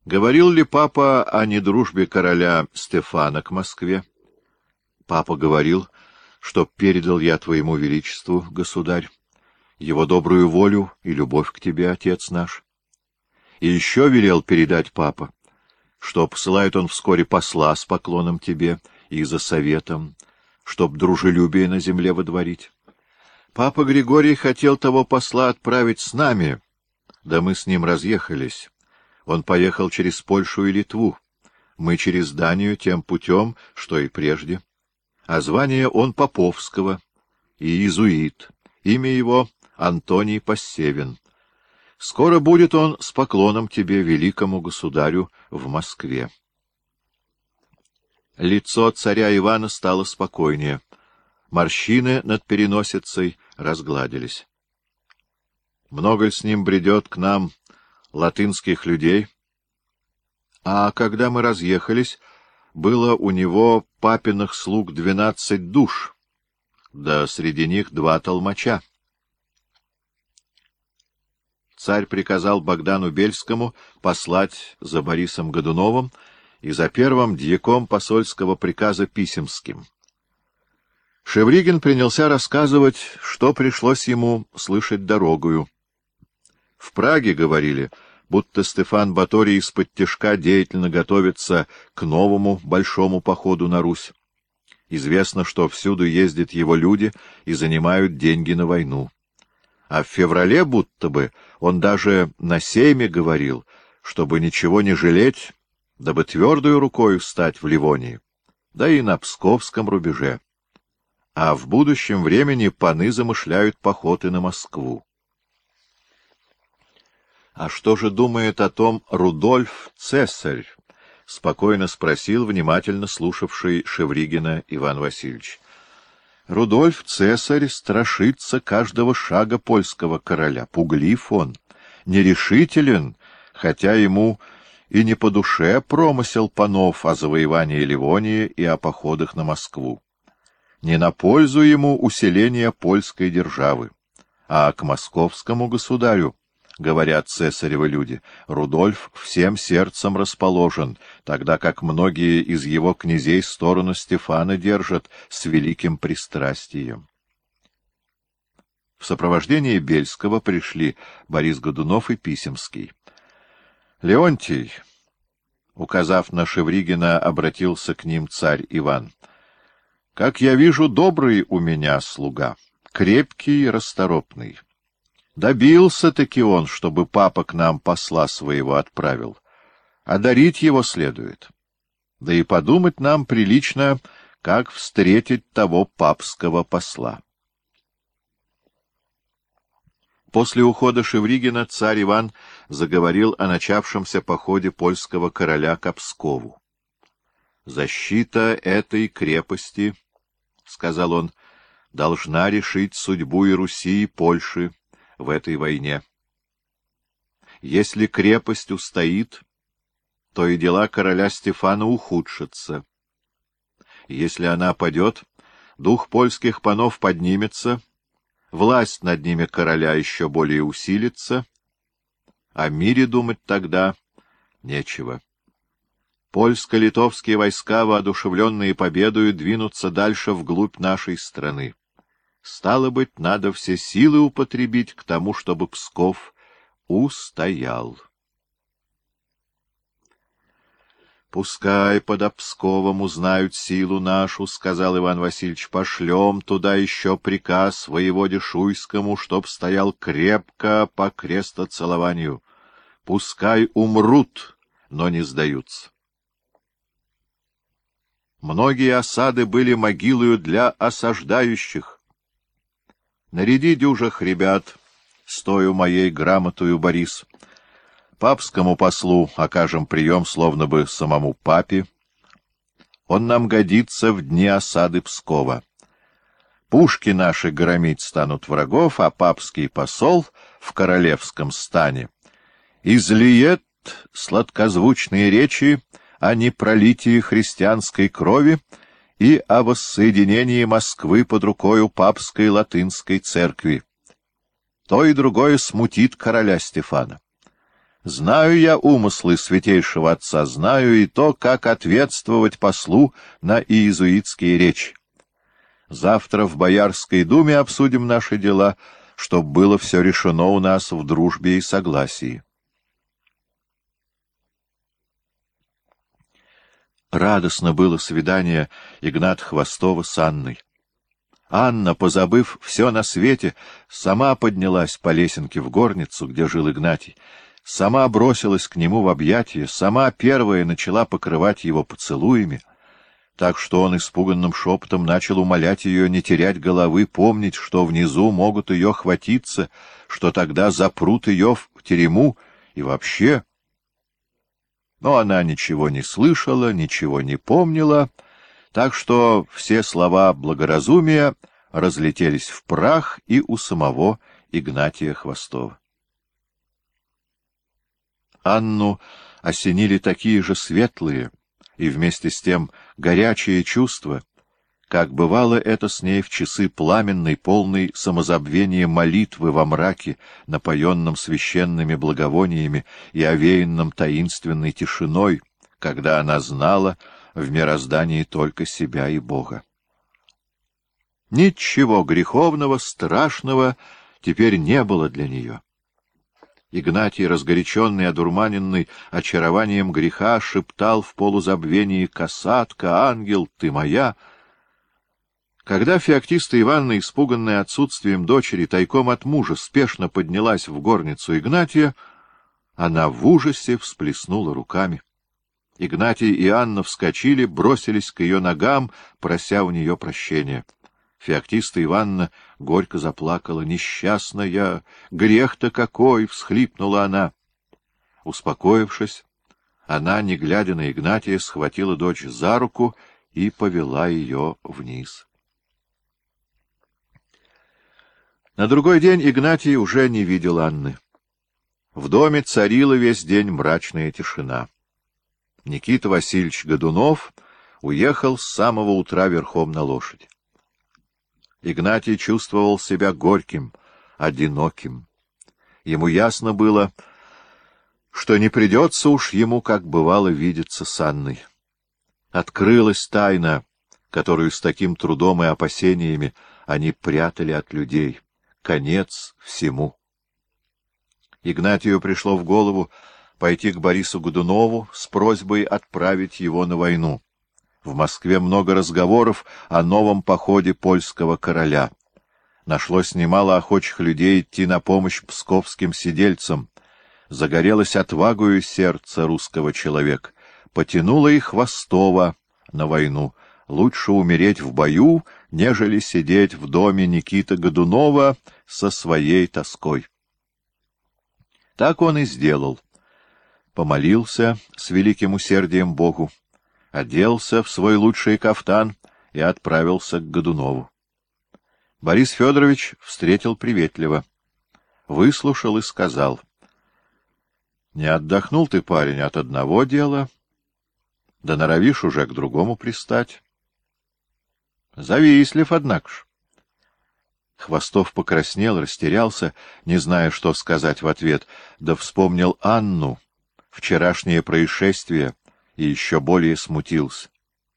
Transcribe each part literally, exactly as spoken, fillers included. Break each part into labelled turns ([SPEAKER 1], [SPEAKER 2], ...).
[SPEAKER 1] Говорил ли папа о недружбе короля Стефана к Москве? Папа говорил, что передал я твоему величеству, государь, его добрую волю и любовь к тебе, отец наш. И еще велел передать папа, что посылает он вскоре посла с поклоном тебе и за советом, чтоб дружелюбие на земле водворить. Папа Григорий хотел того посла отправить с нами, да мы с ним разъехались. Он поехал через Польшу и Литву, мы через Данию тем путем, что и прежде. А звание он Поповского и иезуит, имя его Антоний Поссевин. Скоро будет он с поклоном тебе, великому государю, в Москве. Лицо царя Ивана стало спокойнее. Морщины над переносицей разгладились. Много ли с ним бредет к нам латынских людей? А когда мы разъехались, было у него папиных слуг двенадцать душ, да среди них два толмача. Царь приказал Богдану Бельскому послать за Борисом Годуновым и за первым дьяком посольского приказа Писемским. Шевригин принялся рассказывать, что пришлось ему слышать дорогою. В Праге говорили, будто Стефан Баторий из-под тишка деятельно готовится к новому большому походу на Русь. Известно, что всюду ездят его люди и занимают деньги на войну. А в феврале будто бы он даже на сейме говорил, чтобы ничего не жалеть, дабы твердою рукою стать в Ливонии, да и на Псковском рубеже. А в будущем времени паны замышляют походы на Москву. — А что же думает о том Рудольф Цесарь? — спокойно спросил внимательно слушавший Шевригина Иван Васильевич. — Рудольф Цесарь страшится каждого шага польского короля. Пуглив он, нерешителен, хотя ему и не по душе промысел панов о завоевании Ливонии и о походах на Москву. Не на пользу ему усиление польской державы, а к московскому государю, говорят цесаревы люди, Рудольф всем сердцем расположен, тогда как многие из его князей сторону Стефана держат с великим пристрастием. В сопровождении Бельского пришли Борис Годунов и Писемский. Леонтий, указав на Шевригина, обратился к ним царь Иван. — Как я вижу, добрый у меня слуга, крепкий и расторопный. Добился-таки он, чтобы папа к нам посла своего отправил. А дарить его следует. Да и подумать нам прилично, как встретить того папского посла. После ухода Шевригина царь Иван заговорил о начавшемся походе польского короля к Пскову. «Защита этой крепости, — сказал он, — должна решить судьбу и Руси, и Польши в этой войне. Если крепость устоит, то и дела короля Стефана ухудшатся. Если она падет, дух польских панов поднимется, власть над ними короля еще более усилится, о мире думать тогда нечего. Польско-литовские войска, воодушевленные победою, двинутся дальше вглубь нашей страны. Стало быть, надо все силы употребить к тому, чтобы Псков устоял. — Пускай под Псковом узнают силу нашу, — сказал Иван Васильевич, — пошлем туда еще приказ воеводе Шуйскому, чтоб стоял крепко по крестоцелованию. Пускай умрут, но не сдаются. Многие осады были могилою для осаждающих. Наряди дюжих ребят, стою моей грамотою, Борис. Папскому послу окажем прием, словно бы самому папе. Он нам годится в дни осады Пскова. Пушки наши громить станут врагов, а папский посол в королевском стане излиет сладкозвучные речи о непролитии христианской крови и о воссоединении Москвы под рукою папской латынской церкви. То и другое смутит короля Стефана. Знаю я умыслы святейшего отца, знаю и то, как ответствовать послу на иезуитские речи. Завтра в Боярской думе обсудим наши дела, чтоб было все решено у нас в дружбе и согласии. Радостно было свидание Игната Хвостова с Анной. Анна, позабыв все на свете, сама поднялась по лесенке в горницу, где жил Игнатий, сама бросилась к нему в объятия, сама первая начала покрывать его поцелуями, так что он испуганным шепотом начал умолять ее не терять головы, помнить, что внизу могут ее хватиться, что тогда запрут ее в тюрьму и вообще. Но она ничего не слышала, ничего не помнила, так что все слова благоразумия разлетелись в прах и у самого Игнатия Хвостова. Анну осенили такие же светлые и вместе с тем горячие чувства, как бывало это с ней в часы пламенной, полной самозабвения молитвы во мраке, напоенном священными благовониями и овеянном таинственной тишиной, когда она знала в мироздании только себя и Бога. Ничего греховного, страшного теперь не было для нее. Игнатий, разгоряченный, одурманенный очарованием греха, шептал в полузабвении: «Касатка, ангел, ты моя!» Когда Феоктиста Ивановна, испуганная отсутствием дочери, тайком от мужа, спешно поднялась в горницу Игнатия, она в ужасе всплеснула руками. Игнатий и Анна вскочили, бросились к ее ногам, прося у нее прощения. Феоктиста Ивановна горько заплакала. «Несчастная! Грех-то какой!» — всхлипнула она. Успокоившись, она, не глядя на Игнатия, схватила дочь за руку и повела ее вниз. На другой день Игнатий уже не видел Анны. В доме царила весь день мрачная тишина. Никита Васильевич Годунов уехал с самого утра верхом на лошадь. Игнатий чувствовал себя горьким, одиноким. Ему ясно было, что не придется уж ему, как бывало, видеться с Анной. Открылась тайна, которую с таким трудом и опасениями они прятали от людей. Конец всему. Игнатию пришло в голову пойти к Борису Годунову с просьбой отправить его на войну. В Москве много разговоров о новом походе польского короля. Нашлось немало охочих людей идти на помощь псковским сидельцам. Загорелось отвагою сердце русского человека. Потянуло и Хвостова на войну. Лучше умереть в бою, нежели сидеть в доме Никиты Годунова со своей тоской. Так он и сделал. Помолился с великим усердием Богу, оделся в свой лучший кафтан и отправился к Годунову. Борис Федорович встретил приветливо, выслушал и сказал: — Не отдохнул ты, парень, от одного дела, да норовишь уже к другому пристать. Завистлив, однако ж. Хвостов покраснел, растерялся, не зная, что сказать в ответ, да вспомнил Анну, вчерашнее происшествие, и еще более смутился.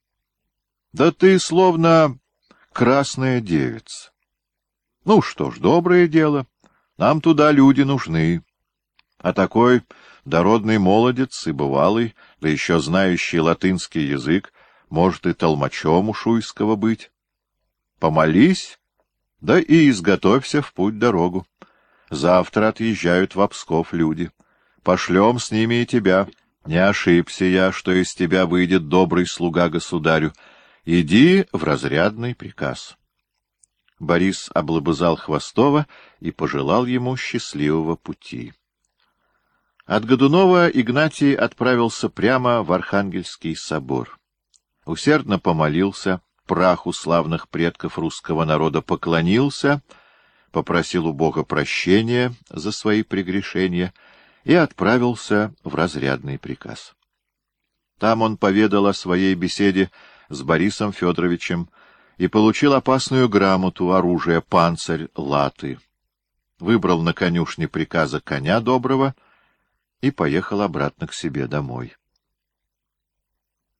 [SPEAKER 1] — Да ты словно красная девица. Ну что ж, доброе дело, нам туда люди нужны. А такой дородный молодец и бывалый, да еще знающий латынский язык, может и толмачом у Шуйского быть. Помолись, да и изготовься в путь-дорогу. Завтра отъезжают в Псков люди. Пошлем с ними и тебя. Не ошибся я, что из тебя выйдет добрый слуга государю. Иди в разрядный приказ. Борис облобызал Хвостова и пожелал ему счастливого пути. От Годунова Игнатий отправился прямо в Архангельский собор. Усердно помолился, праху славных предков русского народа поклонился, попросил у Бога прощения за свои прегрешения и отправился в разрядный приказ. Там он поведал о своей беседе с Борисом Федоровичем и получил опасную грамоту, оружие, панцирь, латы. Выбрал на конюшне приказа коня доброго и поехал обратно к себе домой.